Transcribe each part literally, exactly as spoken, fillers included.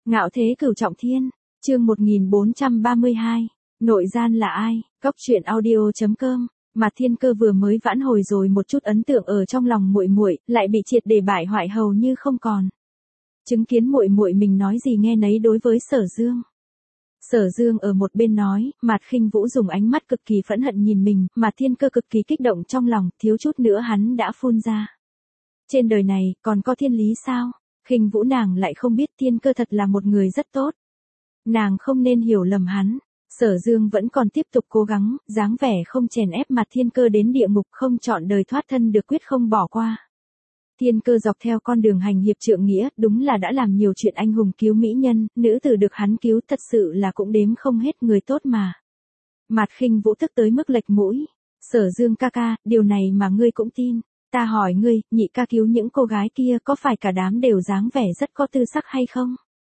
Ngạo thế cửu trọng thiên, chương một nghìn bốn trăm ba mươi hai, nội gian là ai, cóc truyện audio.com. Mạt Thiên Cơ vừa mới vãn hồi rồi một chút ấn tượng ở trong lòng muội muội, lại bị triệt để bại hoại hầu như không còn. Chứng kiến muội muội mình nói gì nghe nấy đối với Sở Dương. Sở Dương ở một bên nói, Mạt Khinh Vũ dùng ánh mắt cực kỳ phẫn hận nhìn mình, Mạt Thiên Cơ cực kỳ kích động trong lòng, thiếu chút nữa hắn đã phun ra. Trên đời này, còn có thiên lý sao? Khinh Vũ nàng lại không biết Thiên Cơ thật là một người rất tốt. Nàng không nên hiểu lầm hắn. Sở Dương vẫn còn tiếp tục cố gắng, dáng vẻ không chèn ép Mạt Thiên Cơ đến địa ngục, không chọn đời thoát thân được quyết không bỏ qua. Thiên Cơ dọc theo con đường hành hiệp trượng nghĩa, đúng là đã làm nhiều chuyện anh hùng cứu mỹ nhân, nữ tử được hắn cứu thật sự là cũng đếm không hết người tốt mà. Mạt Khinh Vũ tức tới mức lệch mũi. Sở Dương ca ca, điều này mà ngươi cũng tin. Ta hỏi ngươi, nhị ca cứu những cô gái kia có phải cả đám đều dáng vẻ rất có tư sắc hay không?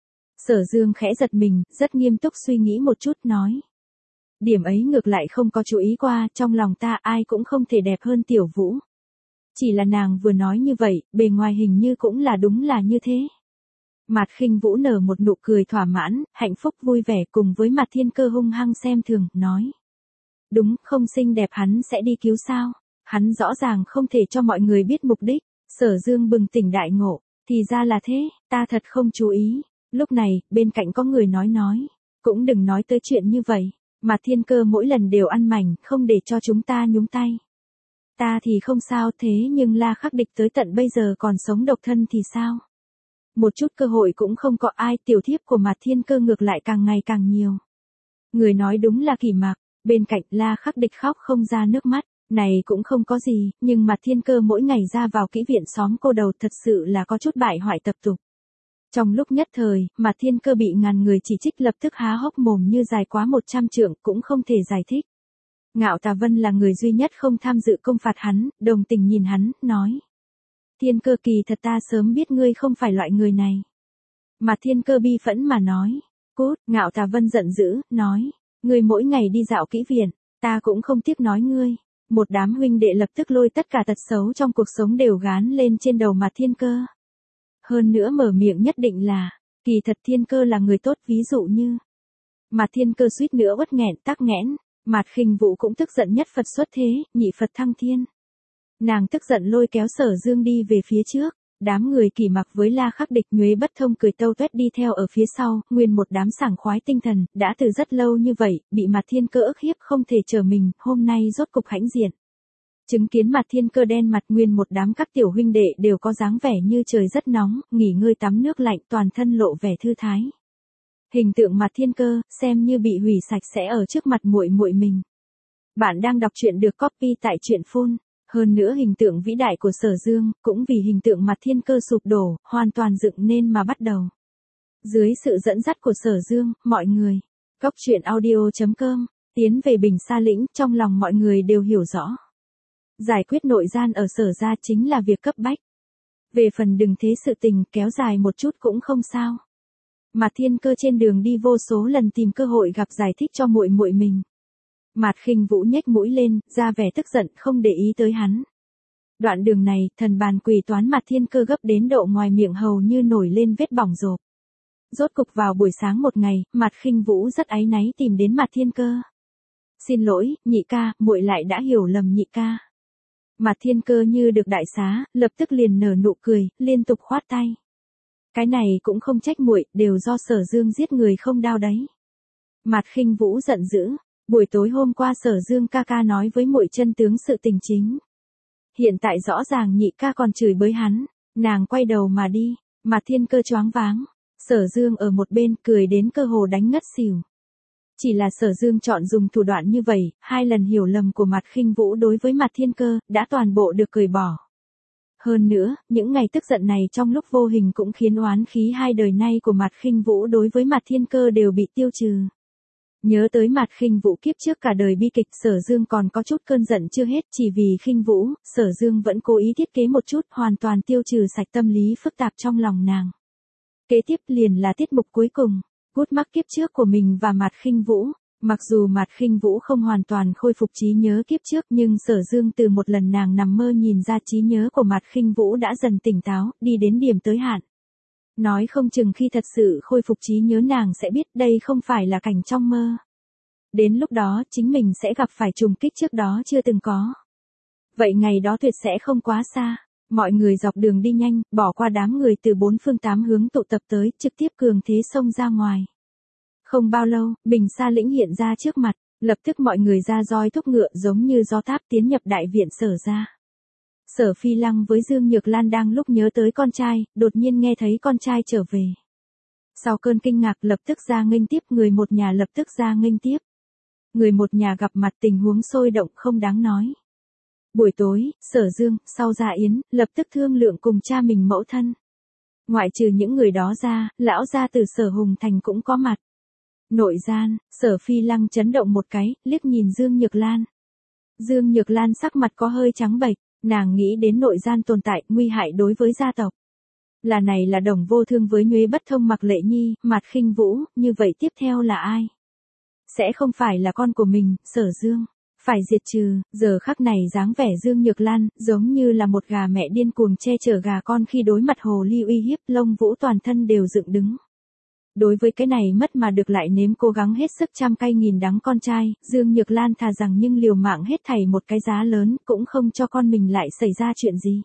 Sở Dương khẽ giật mình, rất nghiêm túc suy nghĩ một chút nói. Điểm ấy ngược lại không có chú ý qua, trong lòng ta ai cũng không thể đẹp hơn Tiểu Vũ. Chỉ là nàng vừa nói như vậy, bề ngoài hình như cũng là đúng là như thế. Mạt Khinh Vũ nở một nụ cười thỏa mãn, hạnh phúc vui vẻ cùng với Mạt Thiên Cơ hung hăng xem thường, nói. Đúng, không xinh đẹp hắn sẽ đi cứu sao? Hắn rõ ràng không thể cho mọi người biết mục đích. Sở Dương bừng tỉnh đại ngộ, thì ra là thế, ta thật không chú ý. Lúc này, bên cạnh có người nói nói, cũng đừng nói tới chuyện như vậy, mà Thiên Cơ mỗi lần đều ăn mảnh, không để cho chúng ta nhúng tay. Ta thì không sao, thế nhưng La Khắc Địch tới tận bây giờ còn sống độc thân thì sao? Một chút cơ hội cũng không có ai, tiểu thiếp của Mạt Thiên Cơ ngược lại càng ngày càng nhiều. Người nói đúng là Kỳ Mạc, bên cạnh La Khắc Địch khóc không ra nước mắt, này cũng không có gì, nhưng Mạt Thiên Cơ mỗi ngày ra vào kỹ viện xóm cô đầu thật sự là có chút bại hoại tập tục. Trong lúc nhất thời, Mạt Thiên Cơ bị ngàn người chỉ trích lập tức há hốc mồm như dài quá một trăm trượng cũng không thể giải thích. Ngạo Tà Vân là người duy nhất không tham dự công phạt hắn, đồng tình nhìn hắn, nói. Thiên Cơ kỳ thật ta sớm biết ngươi không phải loại người này. Mạt Thiên Cơ bi phẫn mà nói. Cút, Ngạo Tà Vân giận dữ, nói. Ngươi mỗi ngày đi dạo kỹ viện, ta cũng không tiếc nói ngươi. Một đám huynh đệ lập tức lôi tất cả tật xấu trong cuộc sống đều gán lên trên đầu Mạt Thiên Cơ. Hơn nữa mở miệng nhất định là, kỳ thật Thiên Cơ là người tốt, ví dụ như. Mạt Thiên Cơ suýt nữa uất nghẹn tắc nghẽn, Mạt Khinh Vũ cũng tức giận nhất Phật xuất thế, nhị Phật thăng thiên. Nàng tức giận lôi kéo Sở Dương đi về phía trước, đám người Kỳ Mặc với La Khắc Địch nhuế bất thông cười tâu tuét đi theo ở phía sau, nguyên một đám sảng khoái tinh thần, đã từ rất lâu như vậy, bị Mạt Thiên Cơ ức hiếp không thể trở mình, hôm nay rốt cục hãnh diện. Chứng kiến Mạt Thiên Cơ đen mặt, nguyên một đám các tiểu huynh đệ đều có dáng vẻ như trời rất nóng, nghỉ ngơi tắm nước lạnh, toàn thân lộ vẻ thư thái. Hình tượng Mạt Thiên Cơ xem như bị hủy sạch sẽ ở trước mặt muội muội mình. Bạn đang đọc truyện được copy tại truyện phone. Hơn nữa hình tượng vĩ đại của Sở Dương cũng vì hình tượng Mạt Thiên Cơ sụp đổ, hoàn toàn dựng nên mà bắt đầu. Dưới sự dẫn dắt của Sở Dương, mọi người, cóc truyện audio.com, tiến về Bình Sa Lĩnh, trong lòng mọi người đều hiểu rõ. Giải quyết nội gian ở Sở gia chính là việc cấp bách. Về phần đừng thế sự tình kéo dài một chút cũng không sao. Mạt Thiên Cơ trên đường đi vô số lần tìm cơ hội gặp giải thích cho muội muội mình. Mạt Khinh Vũ nhếch mũi lên, ra vẻ tức giận không để ý tới hắn. Đoạn đường này, thần bàn quỷ toán Mạt Thiên Cơ gấp đến độ ngoài miệng hầu như nổi lên vết bỏng rộp. Rốt cục vào buổi sáng một ngày, Mạt Khinh Vũ rất áy náy tìm đến Mạt Thiên Cơ. Xin lỗi, nhị ca, muội lại đã hiểu lầm nhị ca. Mạt Thiên Cơ như được đại xá, lập tức liền nở nụ cười, liên tục khoát tay. Cái này cũng không trách muội, đều do Sở Dương giết người không đau đấy. Mạt Khinh Vũ giận dữ, buổi tối hôm qua Sở Dương ca ca nói với muội chân tướng sự tình chính. Hiện tại rõ ràng nhị ca còn chửi bới hắn, nàng quay đầu mà đi, Mạt Thiên Cơ choáng váng. Sở Dương ở một bên cười đến cơ hồ đánh ngất xỉu. Chỉ là Sở Dương chọn dùng thủ đoạn như vậy, hai lần hiểu lầm của Mạt Khinh Vũ đối với Mạt Thiên Cơ đã toàn bộ được cười bỏ. Hơn nữa, những ngày tức giận này trong lúc vô hình cũng khiến oán khí hai đời nay của Mạt Khinh Vũ đối với Mạt Thiên Cơ đều bị tiêu trừ. Nhớ tới Mạt Khinh Vũ kiếp trước cả đời bi kịch, Sở Dương còn có chút cơn giận chưa hết, chỉ vì Khinh Vũ, Sở Dương vẫn cố ý thiết kế một chút, hoàn toàn tiêu trừ sạch tâm lý phức tạp trong lòng nàng. Kế tiếp liền là tiết mục cuối cùng, gút mắc kiếp trước của mình và Mạt Khinh Vũ. Mặc dù Mạt Khinh Vũ không hoàn toàn khôi phục trí nhớ kiếp trước, nhưng Sở Dương từ một lần nàng nằm mơ nhìn ra trí nhớ của Mạt Khinh Vũ đã dần tỉnh táo, đi đến điểm tới hạn. Nói không chừng khi thật sự khôi phục trí nhớ nàng sẽ biết đây không phải là cảnh trong mơ. Đến lúc đó chính mình sẽ gặp phải trùng kích trước đó chưa từng có. Vậy ngày đó tuyệt sẽ không quá xa. Mọi người dọc đường đi nhanh, bỏ qua đám người từ bốn phương tám hướng tụ tập tới, trực tiếp cường thế xông ra ngoài. Không bao lâu, Bình Sa Lĩnh hiện ra trước mặt, lập tức mọi người ra roi thúc ngựa giống như gió táp tiến nhập đại viện Sở ra. Sở Phi Lăng với Dương Nhược Lan đang lúc nhớ tới con trai, đột nhiên nghe thấy con trai trở về. Sau cơn kinh ngạc lập tức ra nghênh tiếp, người một nhà lập tức ra nghênh tiếp. Người một nhà gặp mặt tình huống sôi động không đáng nói. Buổi tối, Sở Dương, sau dạ yến, lập tức thương lượng cùng cha mình mẫu thân. Ngoại trừ những người đó ra, lão gia từ Sở Hùng Thành cũng có mặt. Nội gian, Sở Phi Lăng chấn động một cái, liếc nhìn Dương Nhược Lan. Dương Nhược Lan sắc mặt có hơi trắng bệch, nàng nghĩ đến nội gian tồn tại, nguy hại đối với gia tộc. Là này là Đồng Vô Thương với Nhuế Bất Thông Mặc Lệ Nhi, Mạt Khinh Vũ, như vậy tiếp theo là ai? Sẽ không phải là con của mình, Sở Dương. Phải diệt trừ, giờ khắc này dáng vẻ Dương Nhược Lan, giống như là một gà mẹ điên cuồng che chở gà con khi đối mặt hồ ly uy hiếp, lông vũ toàn thân đều dựng đứng. Đối với cái này mất mà được lại nếm cố gắng hết sức trăm cay nghìn đắng con trai, Dương Nhược Lan thà rằng nhưng liều mạng hết thảy một cái giá lớn, cũng không cho con mình lại xảy ra chuyện gì.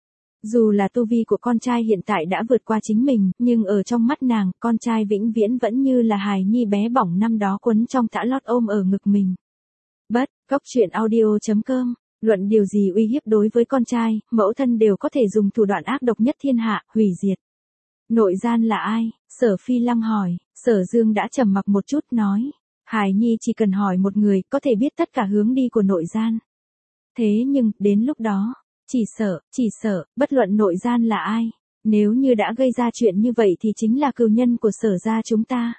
Dù là tu vi của con trai hiện tại đã vượt qua chính mình, nhưng ở trong mắt nàng, con trai vĩnh viễn vẫn như là hài nhi bé bỏng năm đó quấn trong tã lót ôm ở ngực mình. Bất, cốc truyện audio chấm com, luận điều gì uy hiếp đối với con trai, mẫu thân đều có thể dùng thủ đoạn ác độc nhất thiên hạ, hủy diệt. Nội gian là ai? Sở Phi Lăng hỏi. Sở Dương đã trầm mặc một chút nói. Hài nhi chỉ cần hỏi một người, có thể biết tất cả hướng đi của nội gian. Thế nhưng, đến lúc đó, chỉ sợ, chỉ sợ, bất luận nội gian là ai, nếu như đã gây ra chuyện như vậy thì chính là cừu nhân của Sở gia chúng ta.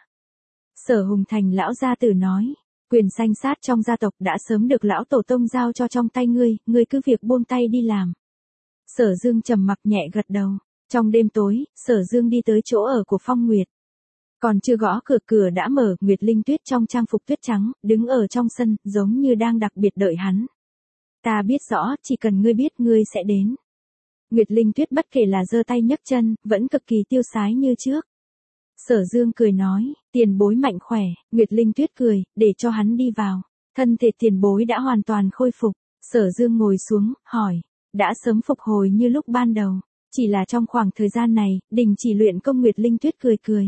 Sở Hùng Thành lão gia tử nói. Quyền sanh sát trong gia tộc đã sớm được lão tổ tông giao cho trong tay ngươi, ngươi cứ việc buông tay đi làm. Sở Dương trầm mặc nhẹ gật đầu. Trong đêm tối, Sở Dương đi tới chỗ ở của Phong Nguyệt. Còn chưa gõ cửa, cửa đã mở, Nguyệt Linh Tuyết trong trang phục tuyết trắng, đứng ở trong sân, giống như đang đặc biệt đợi hắn. Ta biết rõ, chỉ cần ngươi biết ngươi sẽ đến. Nguyệt Linh Tuyết bất kể là giơ tay nhấc chân, vẫn cực kỳ tiêu sái như trước. Sở Dương cười nói, tiền bối mạnh khỏe, Nguyệt Linh Tuyết cười, để cho hắn đi vào. Thân thể tiền bối đã hoàn toàn khôi phục. Sở Dương ngồi xuống, hỏi, đã sớm phục hồi như lúc ban đầu. Chỉ là trong khoảng thời gian này, đình chỉ luyện công. Nguyệt Linh Tuyết cười cười.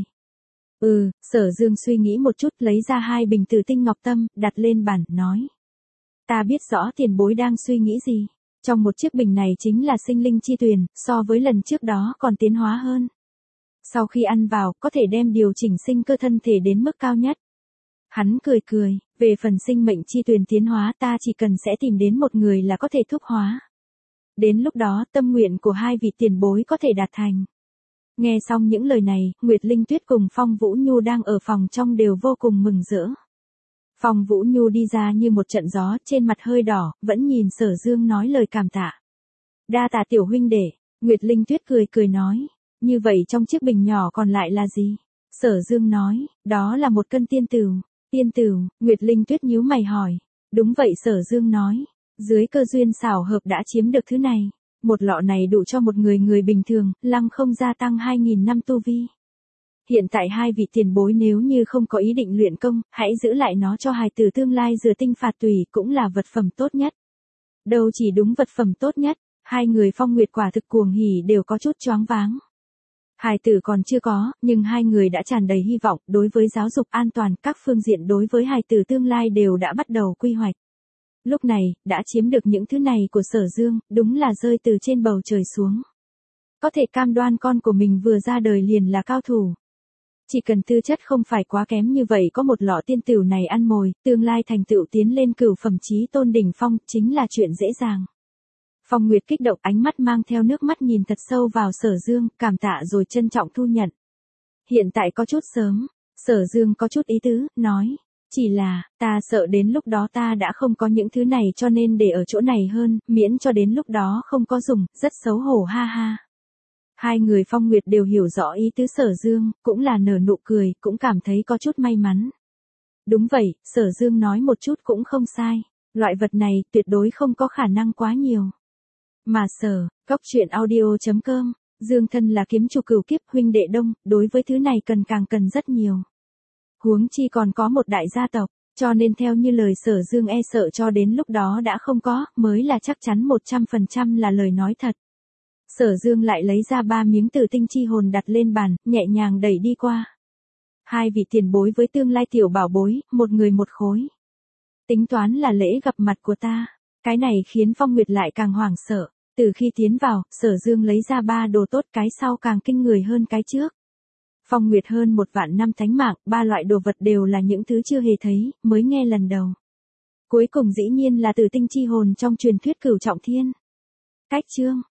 Ừ, Sở Dương suy nghĩ một chút lấy ra hai bình tử tinh ngọc tâm, đặt lên bàn, nói. Ta biết rõ tiền bối đang suy nghĩ gì. Trong một chiếc bình này chính là sinh linh chi tuyền, so với lần trước đó còn tiến hóa hơn. Sau khi ăn vào, có thể đem điều chỉnh sinh cơ thân thể đến mức cao nhất. Hắn cười cười, về phần sinh mệnh chi tuyền tiến hóa ta chỉ cần sẽ tìm đến một người là có thể thúc hóa. Đến lúc đó tâm nguyện của hai vị tiền bối có thể đạt thành. Nghe xong những lời này, Nguyệt Linh Tuyết cùng Phong Vũ Nhu đang ở phòng trong đều vô cùng mừng rỡ. Phong Vũ Nhu đi ra như một trận gió, trên mặt hơi đỏ, vẫn nhìn Sở Dương nói lời cảm tạ. Đa tạ tiểu huynh đệ, Nguyệt Linh Tuyết cười cười nói. Như vậy trong chiếc bình nhỏ còn lại là gì? Sở Dương nói, đó là một cân tiên tửu. Tiên tửu, Nguyệt Linh Tuyết nhíu mày hỏi. Đúng vậy, Sở Dương nói. Dưới cơ duyên xảo hợp đã chiếm được thứ này. Một lọ này đủ cho một người người bình thường, lăng không gia tăng hai nghìn năm tu vi. Hiện tại hai vị tiền bối nếu như không có ý định luyện công, hãy giữ lại nó cho hài tử tương lai rửa tinh phạt tùy, cũng là vật phẩm tốt nhất. Đâu chỉ đúng vật phẩm tốt nhất, hai người Phong Nguyệt quả thực cuồng hỉ đều có chút choáng váng. Hài tử còn chưa có, nhưng hai người đã tràn đầy hy vọng, đối với giáo dục an toàn, các phương diện đối với hài tử tương lai đều đã bắt đầu quy hoạch. Lúc này, đã chiếm được những thứ này của Sở Dương, đúng là rơi từ trên bầu trời xuống. Có thể cam đoan con của mình vừa ra đời liền là cao thủ. Chỉ cần tư chất không phải quá kém như vậy, có một lọ tiên tửu này ăn mồi, tương lai thành tựu tiến lên cửu phẩm chí tôn đỉnh phong, chính là chuyện dễ dàng. Phong Nguyệt kích động, ánh mắt mang theo nước mắt nhìn thật sâu vào Sở Dương, cảm tạ rồi trân trọng thu nhận. Hiện tại có chút sớm, Sở Dương có chút ý tứ, nói. Chỉ là, ta sợ đến lúc đó ta đã không có những thứ này cho nên để ở chỗ này hơn, miễn cho đến lúc đó không có dùng, rất xấu hổ ha ha. Hai người Phong Nguyệt đều hiểu rõ ý tứ Sở Dương, cũng là nở nụ cười, cũng cảm thấy có chút may mắn. Đúng vậy, Sở Dương nói một chút cũng không sai, loại vật này tuyệt đối không có khả năng quá nhiều. Mà Sở, cốc truyện audio chấm com Dương thân là kiếm chủ cửu kiếp huynh đệ đông, đối với thứ này cần càng cần rất nhiều. Huống chi còn có một đại gia tộc, cho nên theo như lời Sở Dương e sợ cho đến lúc đó đã không có, mới là chắc chắn một trăm phần trăm là lời nói thật. Sở Dương lại lấy ra ba miếng tử tinh chi hồn đặt lên bàn, nhẹ nhàng đẩy đi qua. Hai vị tiền bối với tương lai tiểu bảo bối, một người một khối. Tính toán là lễ gặp mặt của ta. Cái này khiến Phong Nguyệt lại càng hoảng sợ. Từ khi tiến vào, Sở Dương lấy ra ba đồ tốt, cái sau càng kinh người hơn cái trước. Phong Nguyệt hơn một vạn năm thánh mạng, ba loại đồ vật đều là những thứ chưa hề thấy, mới nghe lần đầu. Cuối cùng dĩ nhiên là tử tinh chi hồn trong truyền thuyết Cửu Trọng Thiên. Cách chương